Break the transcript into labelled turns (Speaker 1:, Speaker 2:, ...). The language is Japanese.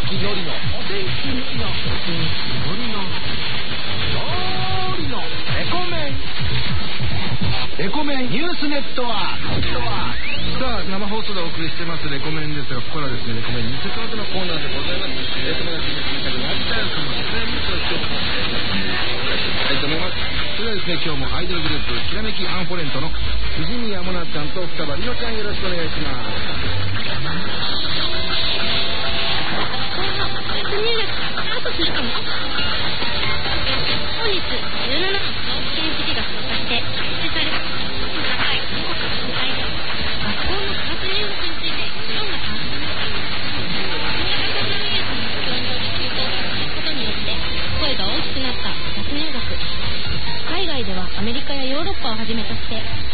Speaker 1: 気のりのお天気のりのレコメンニュースネットワーク。さあ生放送でお送りしてますレコメンですが、ここからですねレコメンニュースカードのコーナーでございます。友達に聞きたくなりたいかもしれないニュースを今日もお伝えしていきたいと思います。それではですね、今日もアイドルグループきらめきアンフォレントの藤宮もなちゃんと双葉りのちゃん、よろしくお願いします。
Speaker 2: 入学スタートするかも。本日17の都道府県知事が参加して設置された高い全国の会で学校の部活入学について議論が交わされました。新型コロナウイルスの影響により休校が続くことによって声が大きくなった部活入学。海外ではアメリカやヨーロッパをはじめとして